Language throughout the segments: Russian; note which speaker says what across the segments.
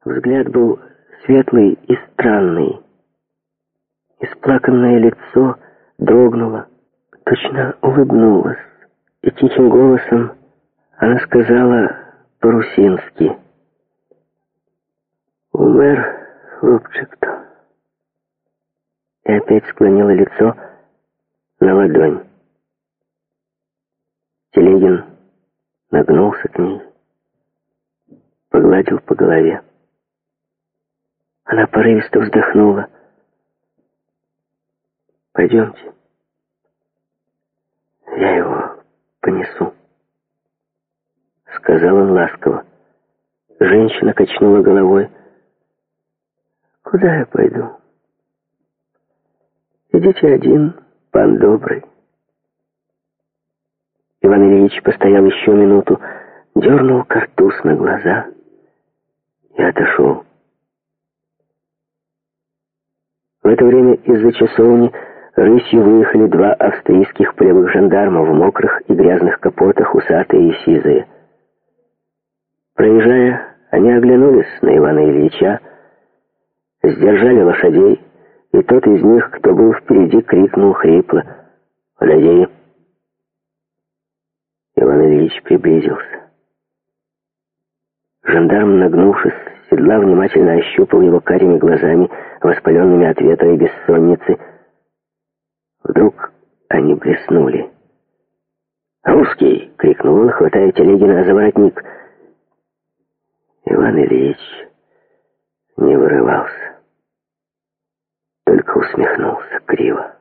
Speaker 1: Взгляд был светлый и странный. Исплаканное лицо дрогнуло, точно улыбнулось, и тихим голосом она сказала по-русински: «Умер хлопчик-то». И опять склонила лицо на ладонь. Телегин нагнулся к ней, погладил по голове. Она порывисто вздохнула. «Пойдемте, я его понесу», — сказал он ласково. Женщина качнула головой. «Куда я пойду? Идите один, пан добрый». Иван Ильич постоял еще минуту, дернул картуз на глаза и отошел. В это время из-за часовни рысью выехали два австрийских полевых жандарма в мокрых и грязных капотах, усатые и сизые. Проезжая, они оглянулись на Ивана Ильича, сдержали лошадей, и тот из них, кто был впереди, крикнул хрипло: «Подойди!» Иван Ильич приблизился. Жандарм, нагнувшись с седла, внимательно ощупал его карими глазами, воспаленными от ветра и бессонницы. Вдруг они блеснули. «Русский!» — крикнул он, хватая Телегина за воротник. Иван Ильич не вырывался, только усмехнулся криво.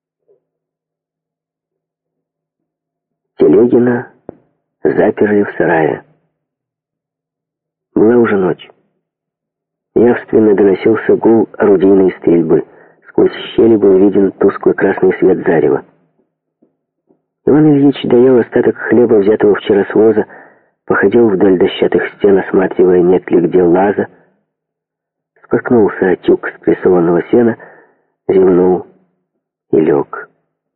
Speaker 1: Телегина заперли в сарае. Была уже ночь. Явственно доносился гул орудийной стрельбы. Сквозь щели был виден тусклый красный свет зарева. Иван Ильич доел остаток хлеба, взятого вчера с воза, походил вдоль дощатых стен, осматривая, нет ли где лаза. Споткнулся о тюк спрессованного сена, зевнул и лег.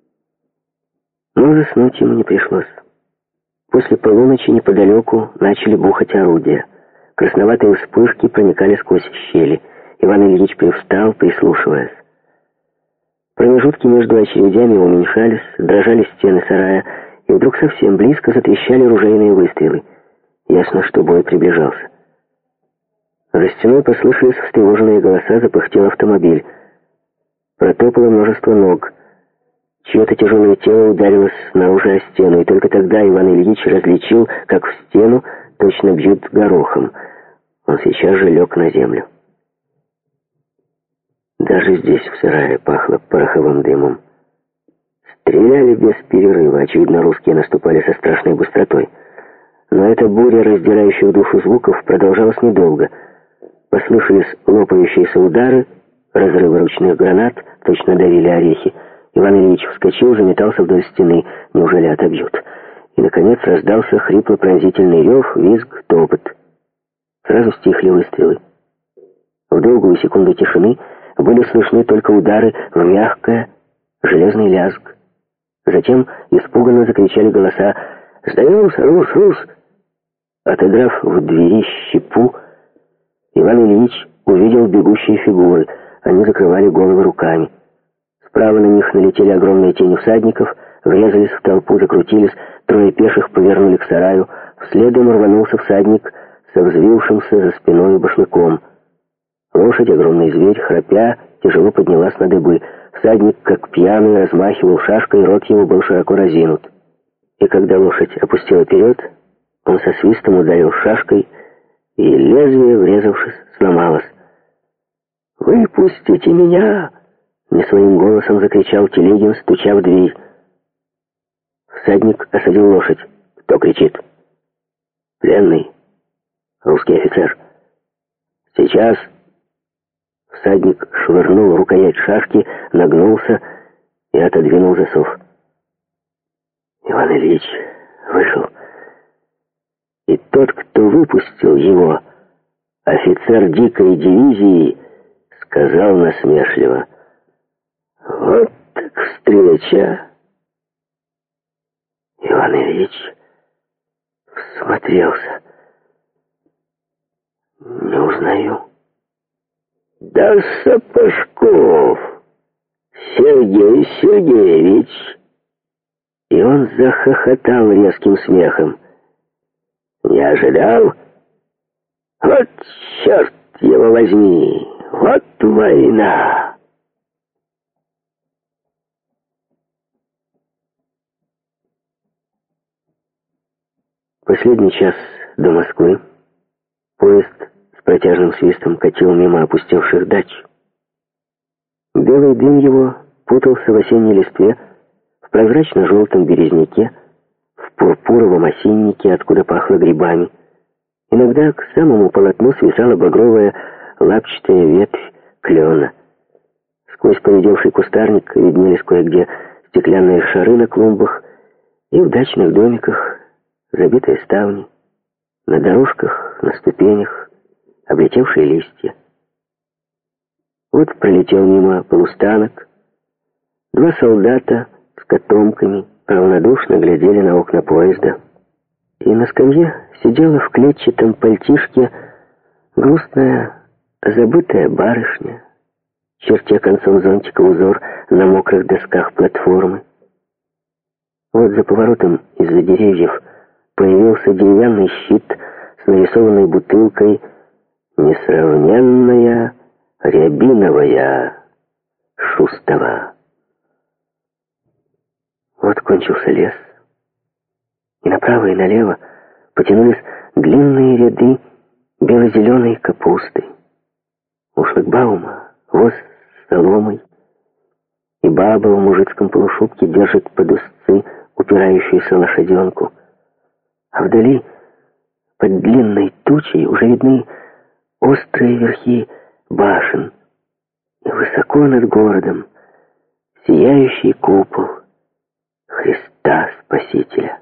Speaker 1: Но заснуть ему не пришлось. После полуночи неподалеку начали бухать орудия. Красноватые вспышки проникали сквозь щели. Иван Ильич привстал, прислушиваясь. Промежутки между очередями уменьшались, дрожали стены сарая, и вдруг совсем близко затрещали ружейные выстрелы. Ясно, что бой приближался. За стеной послышались встревоженные голоса, запыхтел автомобиль. Протопало множество ног. Чье-то тяжелое тело ударилось снаружи о стену, и только тогда Иван Ильич различил, как в стену точно бьют горохом. Он сейчас же лег на землю. Даже здесь, в сарае, пахло пороховым дымом. Стреляли без перерыва, очевидно, русские наступали со страшной быстротой. Но эта буря раздирающих душу звуков продолжалась недолго. Послышались лопающиеся удары, разрывы ручных гранат, точно давили орехи. Иван Ильич вскочил, заметался вдоль стены. Неужели отобьют? И, наконец, раздался хрипло-пронзительный рев, визг, топот. Сразу стихли выстрелы. В долгую секунду тишины были слышны только удары в мягкое, железный лязг. Затем испуганно закричали голоса: «Сдаемся, Рус, Рус!» Отодрав в двери щепу, Иван Ильич увидел бегущие фигуры. Они закрывали головы руками. Справа на них налетели огромные тени всадников, врезались в толпу, закрутились, трое пеших повернули к сараю, вследом рванулся всадник со взвившимся за спиной башлыком. Лошадь, огромный зверь, храпя, тяжело поднялась на дыбы. Всадник, как пьяный, размахивал шашкой, рот его был широко разинут. И когда лошадь опустила вперед, он со свистом ударил шашкой, и лезвие, врезавшись, сломалось. «Выпустите меня!» — не своим голосом закричал Телегин, стуча в дверь. Всадник осадил лошадь. «Кто кричит?» «Пленный. Русский офицер». «Сейчас». Всадник швырнул рукоять шашки, нагнулся и отодвинул засов. Иван Ильич вышел. И тот, кто выпустил его, офицер дикой дивизии, сказал насмешливо: «Вот так встреча!» Иван Ильич всмотрелся. Неужели узнаю. Да Сапожков! Сергей Сергеевич!» И он захохотал резким смехом. «Не ожидал? Вот черт его возьми! Вот война!» Последний час до Москвы. Поезд с протяжным свистом катил мимо опустевших дач. Белый дым его путался в осенней листве, в прозрачно-желтом березняке, в пурпуровом осиннике, откуда пахло грибами. Иногда к самому полотну свисала багровая лапчатая ветвь клена. Сквозь поредевший кустарник виднелись кое-где стеклянные шары на клумбах и в дачных домиках забитые ставни, на дорожках, на ступенях облетевшие листья. Вот пролетел мимо полустанок. Два солдата с котомками равнодушно глядели на окна поезда. И на скамье сидела в клетчатом пальтишке грустная, забытая барышня, чертя концом зонтика узор на мокрых досках платформы. Вот за поворотом из-за деревьев появился деревянный щит с нарисованной бутылкой «Несравненная рябиновая Шустова». Вот кончился лес, и направо и налево потянулись длинные ряды бело-зеленой капусты. У шлагбаума воз с соломой, и баба в мужицком полушубке держит под узцы упирающуюся лошаденку. А вдали, под длинной тучей, уже видны острые верхи башен, и высоко над городом сияющий купол Христа Спасителя.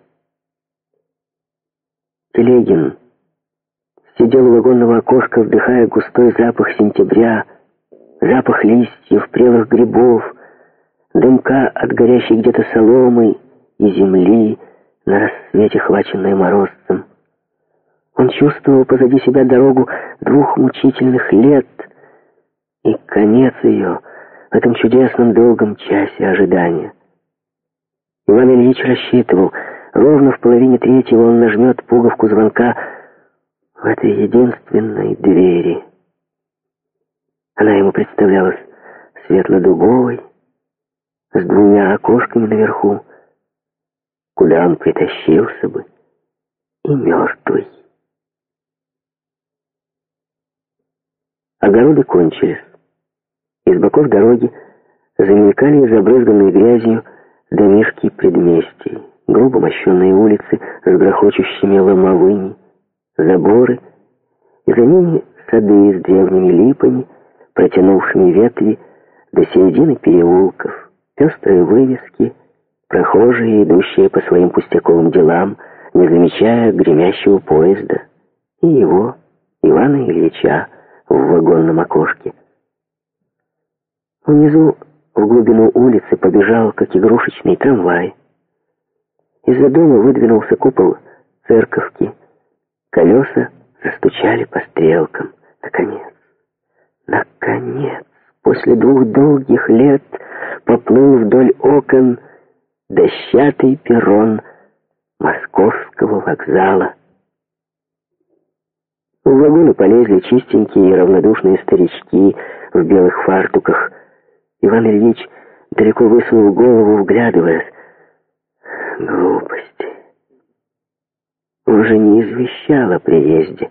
Speaker 1: Телегин сидел у вагонного окошка, вдыхая густой запах сентября, запах листьев, прелых грибов, дымка от горящей где-то соломы и земли, на рассвете хваченной морозцем. Он чувствовал позади себя дорогу 2 мучительных лет и конец ее в этом чудесном долгом часе ожидания. Иван Ильич рассчитывал, ровно в половине 3 он нажмет пуговку звонка в этой единственной двери. Она ему представлялась светло-дубовой, с 2 окошками наверху, куда он притащился бы, и мертвый. Огороды кончились. Из боков дороги замелькали забрызганные грязью домишки предместий, грубо мощенные улицы с грохочущими ломовыми, заборы, и за ними сады с древними липами, протянувшими ветви до середины переулков, пестрые вывески, прохожие, идущие по своим пустяковым делам, не замечая гремящего поезда, и его, Ивана Ильича, в вагонном окошке. Внизу, в глубину улицы, побежал, как игрушечный трамвай. Из-за дома выдвинулся купол церковки. Колеса застучали по стрелкам. Наконец, после 2 долгих лет поплыл вдоль окон дощатый перрон Московского вокзала. В вагоны полезли чистенькие и равнодушные старички в белых фартуках. Иван Ильич далеко высунул голову, вглядываясь. Глупости. Он же не извещал о приезде.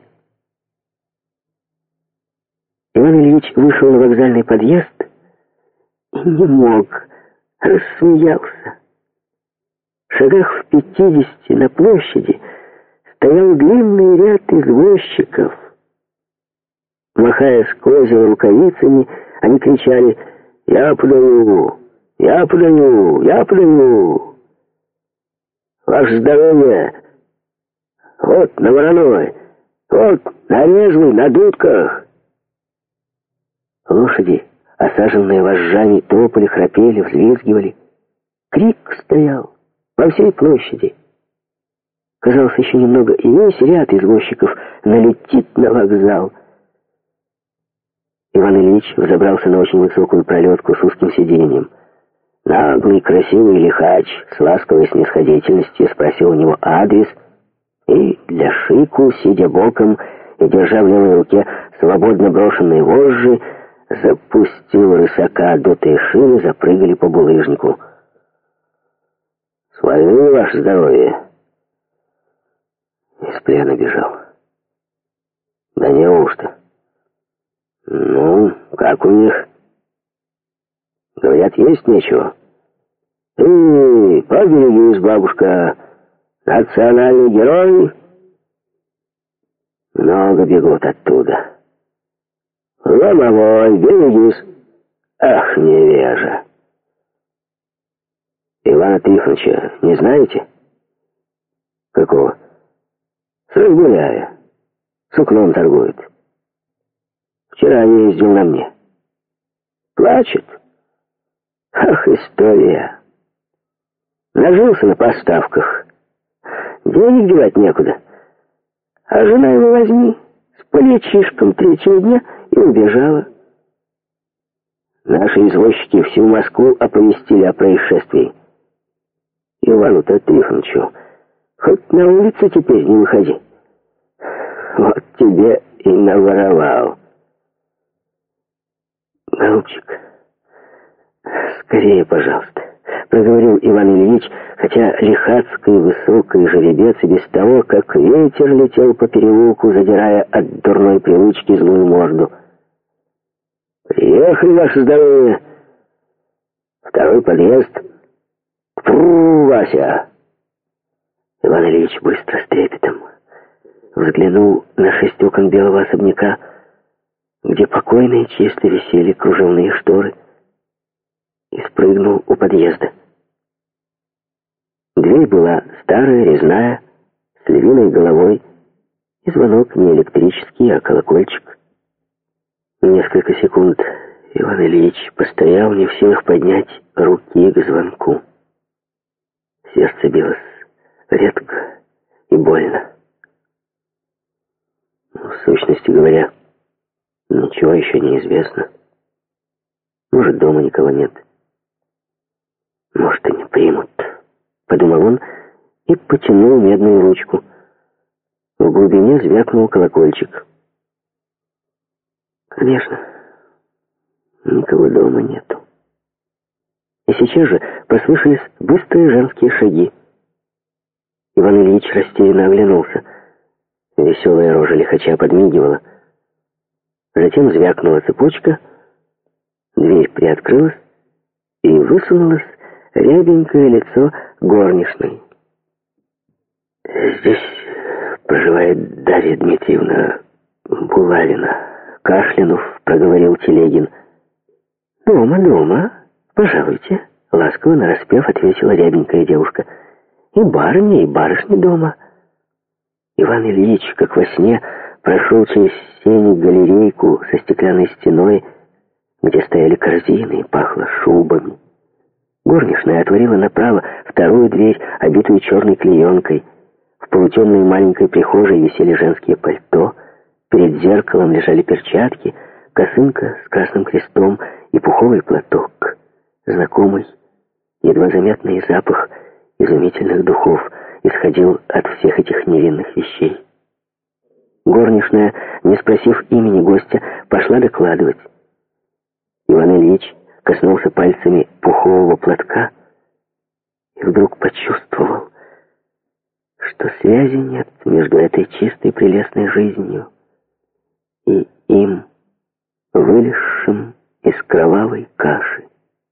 Speaker 1: Иван Ильич вышел на вокзальный подъезд и не мог, рассмеялся. В шагах в 50 на площади стоял длинный ряд извозчиков. Махая с козел рукавицами, они кричали: «Я подаю! Я подаю! Я подаю! Ваше здоровье! Вот на Вороной! Вот на Резвой, на Дудках!» Лошади, осаженные вожжами, топали, храпели, взвизгивали. Крик стоял во всей площади. Казалось, еще немного, и весь ряд извозчиков налетит на вокзал. Иван Ильич взобрался на очень высокую пролетку с узким сиденьем. Наглый, красивый лихач с ласковой снисходительностью спросил у него адрес и для шику, сидя боком и держа в левой руке свободно брошенные вожжи, запустил рысака, дутые шины запрыгали по булыжнику. «Свалили, ваше здоровье!» Из плена бежал. «Да неужто?» «Ну, как у них?» «Говорят, есть нечего». Поберегись, бабушка, национальный герой!» «Много бегут оттуда». «Ломовой, берегись!» «Ах, невежа!» «Ивана Трифоновича не знаете?» «Какого?» «С Разгуляя. Сукном торгует. Вчера ездил на мне. Плачет. Ах, история. Нажился на поставках. Денег девать некуда. А жена его возьми с полячишком третьего дня и убежала. Наши извозчики всю Москву оповестили о происшествии. Ивану-то Трифоновичу хоть на улицу теперь не выходи. Вот тебе и наворовал. «Голубчик, скорее, пожалуйста», — проговорил Иван Ильич, хотя лихацкий высокий жеребец и без того, как ветер летел по переулку, задирая от дурной привычки злую морду. «Приехали, ваше здоровье! Второй подъезд! Фу, Вася!» Иван Ильич быстро с трепетом взглянул на 6 окон белого особняка, где покойно и чисто висели кружевные шторы, и спрыгнул у подъезда. Дверь была старая, резная, с львиной головой, и звонок не электрический, а колокольчик. Несколько секунд Иван Ильич постоял, не в силах поднять руки к звонку. Сердце билось редко и больно. В сущности говоря, ничего еще не известно. Может, дома никого нет. Может, и не примут, подумал он и потянул медную ручку. В глубине звякнул колокольчик. Конечно, никого дома нету. И сейчас же послышались быстрые женские шаги. Иван Ильич растерянно оглянулся. Веселая рожа лихача подмигивала. Затем звякнула цепочка, дверь приоткрылась, и высунулось рябенькое лицо горничной. «Здесь проживает Дарья Дмитриевна Булавина», — кашлянув, проговорил Телегин. «Дома, пожалуйте», — ласково нараспев ответила рябенькая девушка. «И барыня, и барышня дома». Иван Ильич, как во сне, прошел через сени-галерейку со стеклянной стеной, где стояли корзины и пахло шубами. Горничная отворила направо вторую дверь, обитую черной клеенкой. В полутемной маленькой прихожей висели женские пальто, перед зеркалом лежали перчатки, косынка с красным крестом и пуховый платок. Знакомый, едва заметный запах изумительных духов исходил от всех этих невинных вещей. Горничная, не спросив имени гостя, пошла докладывать. Иван Ильич коснулся пальцами пухового платка и вдруг почувствовал, что связи нет между этой чистой прелестной жизнью и им, вылезшим из кровавой каши.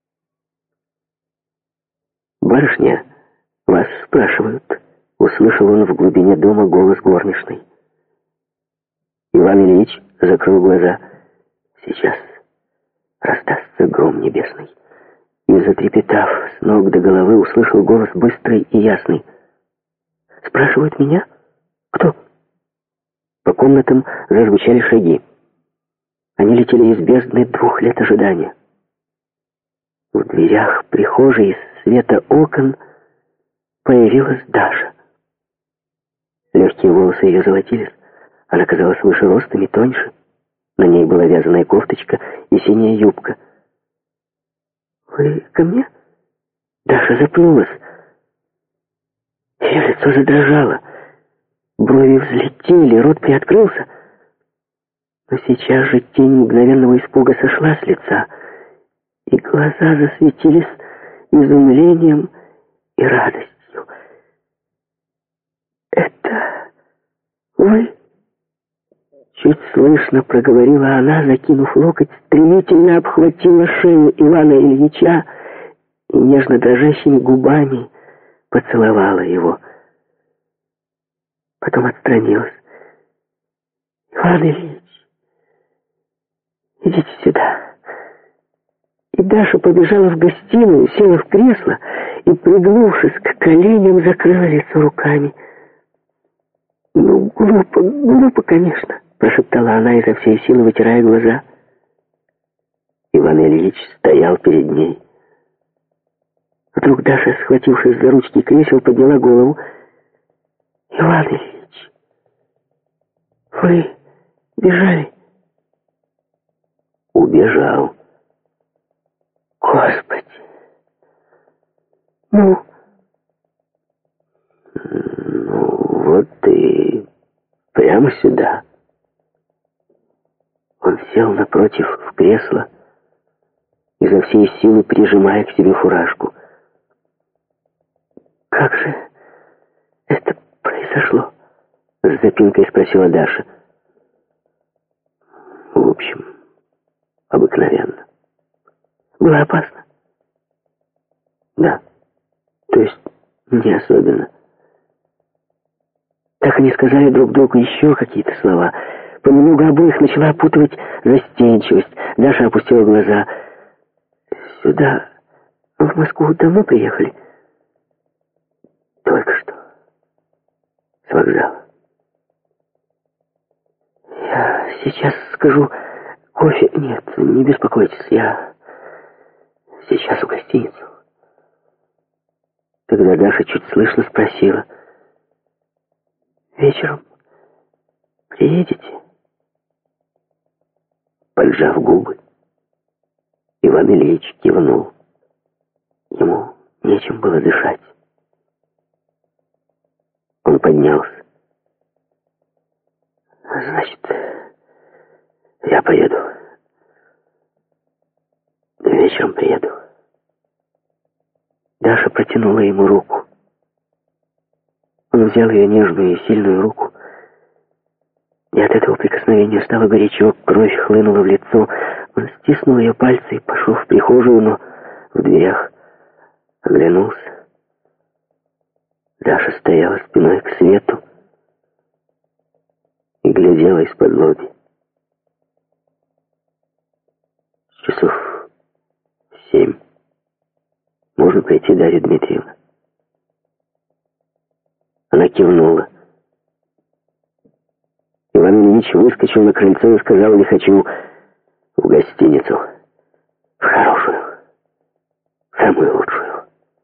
Speaker 1: «Барышня, вас спрашивают», — услышал он в глубине дома голос горничной. Иван Ильич закрыл глаза. Сейчас раздастся гром небесный. И, затрепетав с ног до головы, услышал голос быстрый и ясный. «Спрашивают меня? Кто?» По комнатам зазвучали шаги. Они летели из бездны 2 лет ожидания. В дверях прихожей из света окон появилась Даша. Легкие волосы ее золотились. Она казалась выше ростом и тоньше. На ней была вязаная кофточка и синяя юбка. «Вы ко мне?» Даша запнулась. Ее лицо задрожало. Брови взлетели, рот приоткрылся. Но сейчас же тень мгновенного испуга сошла с лица, и глаза засветились изумлением и радостью. «Это вы?» Чуть слышно проговорила она, закинув локоть, стремительно обхватила шею Ивана Ильича и нежно дрожащими губами поцеловала его. Потом отстранилась. «Иван Ильич, идите сюда». И Даша побежала в гостиную, села в кресло и, пригнувшись к коленям, закрыла лицо руками. «Ну, глупо, конечно», — прошептала она изо всей силы, вытирая глаза. Иван Ильич стоял перед ней. Вдруг Даша, схватившись за ручки кресел, подняла голову. «Иван Ильич, вы бежали?» «Убежал». «Господи! Ну, вот и прямо сюда». Он сел напротив в кресло, изо всей силы прижимая к себе фуражку. «Как же это произошло?» — с запинкой спросила Даша. «В общем, обыкновенно». «Было опасно?» «Да. То есть не особенно». Так они сказали друг другу еще какие-то слова. Понемногу обоих начала опутывать застенчивость. Даша опустила глаза. «Сюда, в Москву, давно приехали?» «Только что. С вокзала». «Я сейчас скажу кофе...» «Нет, не беспокойтесь, я сейчас в гостиницу». Тогда Даша чуть слышно спросила: «Вечером приедете?» Поджав губы, Иван Ильич кивнул. Ему нечем было дышать. Он поднялся. «Значит, я поеду. Вечером приеду». Даша протянула ему руку. Он взял ее нежную и сильную руку, и от этого прикосновения стало горячо, кровь хлынула в лицо. Он стиснул ее пальцы и пошел в прихожую, но в дверях оглянулся. Даша стояла спиной к свету и глядела из-под лоби. Часов 7. Можно прийти, Дарья Дмитриевна? Она кивнула. Иван Ильич выскочил на крыльцо и сказал: «Не хочу в гостиницу. В хорошую, самую лучшую».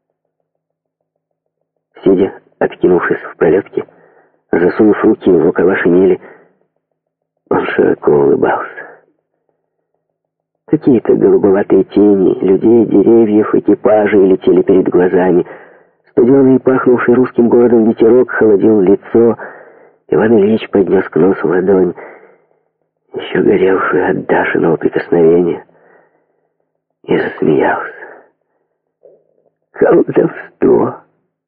Speaker 1: Сидя, откинувшись в пролетке, засунув руки в рукава шинели, он широко улыбался. Какие-то голубоватые тени людей, деревьев, экипажей летели перед глазами. Студеный, пахнувший русским голодом ветерок холодил лицо. Иван Ильич поднес к носу ладонь, еще горевшую от Дашиного прикосновения, и засмеялся. Колдовство!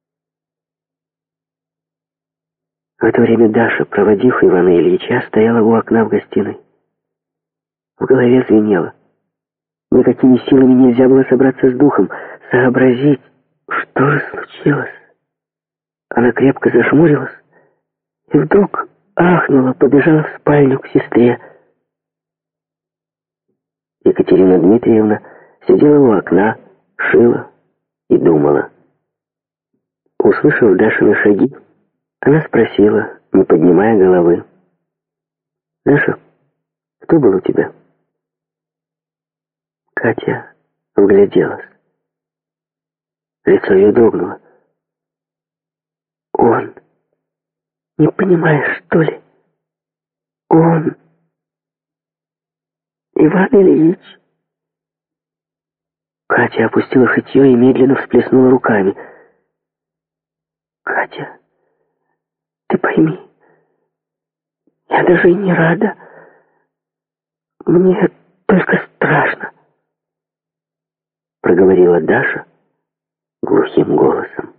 Speaker 1: В это время Даша, проводив Ивана Ильича, стояла у окна в гостиной. В голове звенело. Никакими силами нельзя было собраться с духом, сообразить, что же случилось. Она крепко зажмурилась и вдруг ахнула, побежала в спальню к сестре. Екатерина Дмитриевна сидела у окна, шила и думала. Услышав Дашины шаги, она спросила, не поднимая головы: «Даша, кто был у тебя?» Катя вгляделась. Лицо ее дрогнуло. «Он... Не понимаешь, что ли? Он...» Иван Ильич!» Катя опустила шитье и медленно всплеснула руками. «Катя, ты пойми, я даже и не рада. Мне только страшно», — проговорила Даша глухим голосом.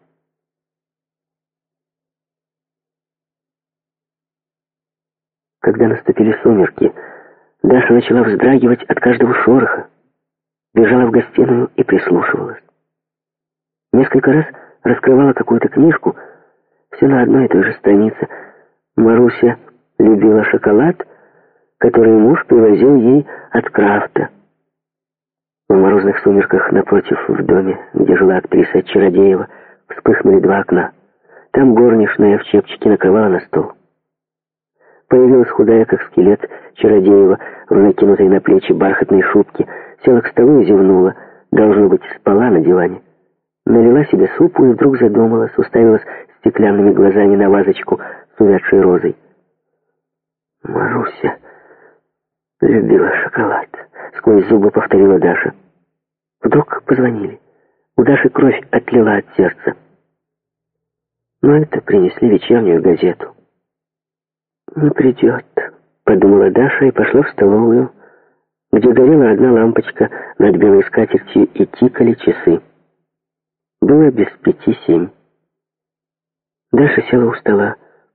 Speaker 1: Когда наступили сумерки, Даша начала вздрагивать от каждого шороха, бежала в гостиную и прислушивалась. Несколько раз раскрывала какую-то книжку, все на одной и той же странице. Маруся любила шоколад, который муж привозил ей от Крафта. В морозных сумерках напротив, в доме, где жила актриса Чародеева, вспыхнули 2 окна. Там горничная в чепчике накрывала на стол. Появилась худая, как скелет, Чародеева в накинутой на плечи бархатной шубке, села к столу и зевнула, должно быть, спала на диване. Налила себе супу и вдруг задумалась, уставилась стеклянными глазами на вазочку с увядшей розой. «Маруся любила шоколад», — сквозь зубы повторила Даша. Вдруг позвонили. У Даши кровь отлила от сердца. Но это принесли вечернюю газету. «Не придет», — подумала Даша и пошла в столовую, где горела одна лампочка над белой скатертью и тикали часы. Было без 5:07. Даша села у стола.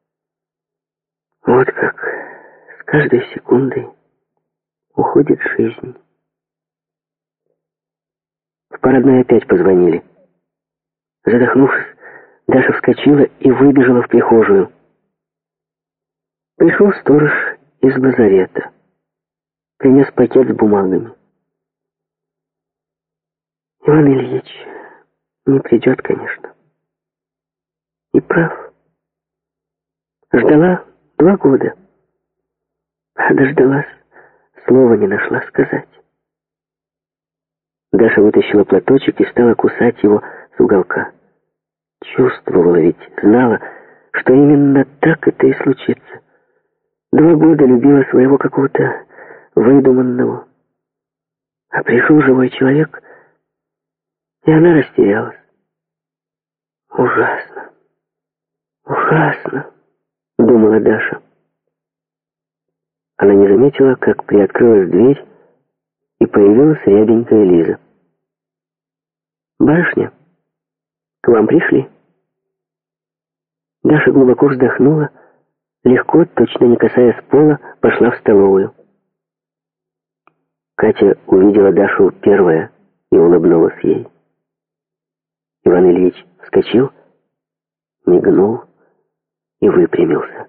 Speaker 1: Вот как с каждой секундой уходит жизнь. В парадной опять позвонили. Задохнувшись, Даша вскочила и выбежала в прихожую. Пришел сторож из лазарета. Принес пакет с бумагами. Иван Ильич не придет, конечно. И прав. Ждала 2 года. А дождалась, слова не нашла сказать. Даша вытащила платочек и стала кусать его с уголка. Чувствовала ведь, знала, что именно так это и случится. 2 года любила своего какого-то выдуманного. А пришел живой человек, и она растерялась. Ужасно, ужасно, думала Даша. Она не заметила, как приоткрылась дверь, и появилась рябенькая Лиза. «Барышня, к вам пришли?» Даша глубоко вздохнула, легко, точно не касаясь пола, пошла в столовую. Катя увидела Дашу первая и улыбнулась ей. Иван Ильич вскочил, мигнул и выпрямился.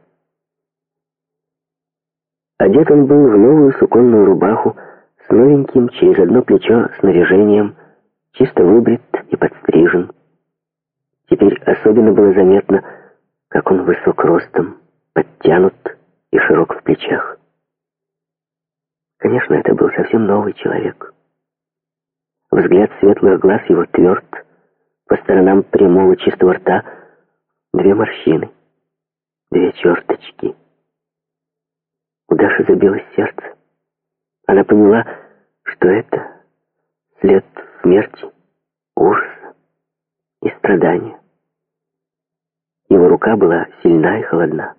Speaker 1: Одет он был в новую суконную рубаху с новеньким через одно плечо снаряжением, чисто выбрит и подстрижен. Теперь особенно было заметно, как он высок ростом, подтянут и широк в плечах. Конечно, это был совсем новый человек. Взгляд светлых глаз его тверд, по сторонам прямого чистого рта 2 морщины, 2 черточки. У Даши забилось сердце. Она поняла, что это след смерти, ужаса и страдания. Его рука была сильна и холодна.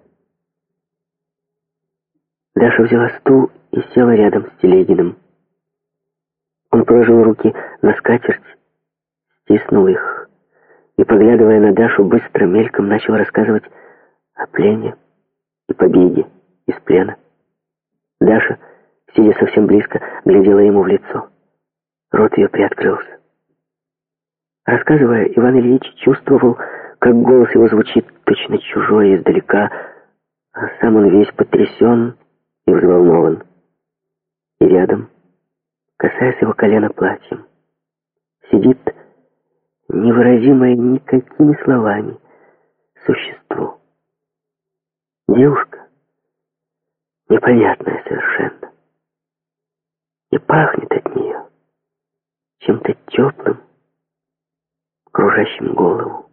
Speaker 1: Даша взяла стул и села рядом с Телегиным. Он положил руки на скатерть, стиснул их и, поглядывая на Дашу, быстро мельком начал рассказывать о плене и побеге из плена. Даша, сидя совсем близко, глядела ему в лицо. Рот ее приоткрылся. Рассказывая, Иван Ильич чувствовал, как голос его звучит точно чужой издалека, а сам он весь потрясен и взволнован. И рядом, касаясь его колена платьем, сидит невыразимое никакими словами существо. Девушка, непонятная совершенно. И пахнет от нее чем-то теплым, кружащим голову.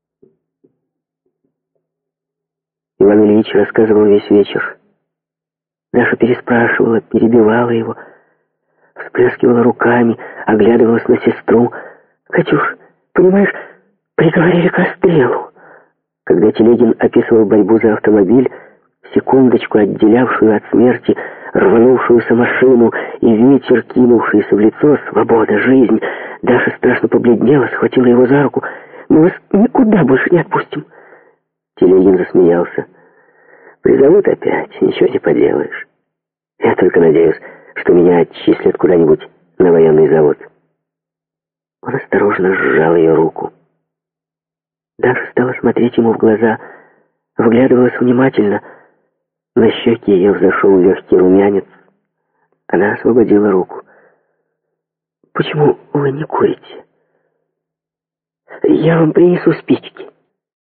Speaker 1: Иван Ильич рассказывал весь вечер. Даша переспрашивала, перебивала его, всплескивала руками, оглядывалась на сестру. «Катюш, понимаешь, приговорили к расстрелу». Когда Телегин описывал борьбу за автомобиль, секундочку отделявшую от смерти рванувшуюся машину и ветер, кинувшийся в лицо, свобода, жизнь, Даша страшно побледнела, схватила его за руку. «Мы вас никуда больше не отпустим». Телегин засмеялся. «Призовут опять, ничего не поделаешь. Я только надеюсь, что меня отчислят куда-нибудь на военный завод». Он осторожно сжал ее руку. Даша стала смотреть ему в глаза, вглядывалась внимательно. На щеке ее взошел легкий румянец. Она освободила руку. «Почему вы не курите? Я вам принесу спички».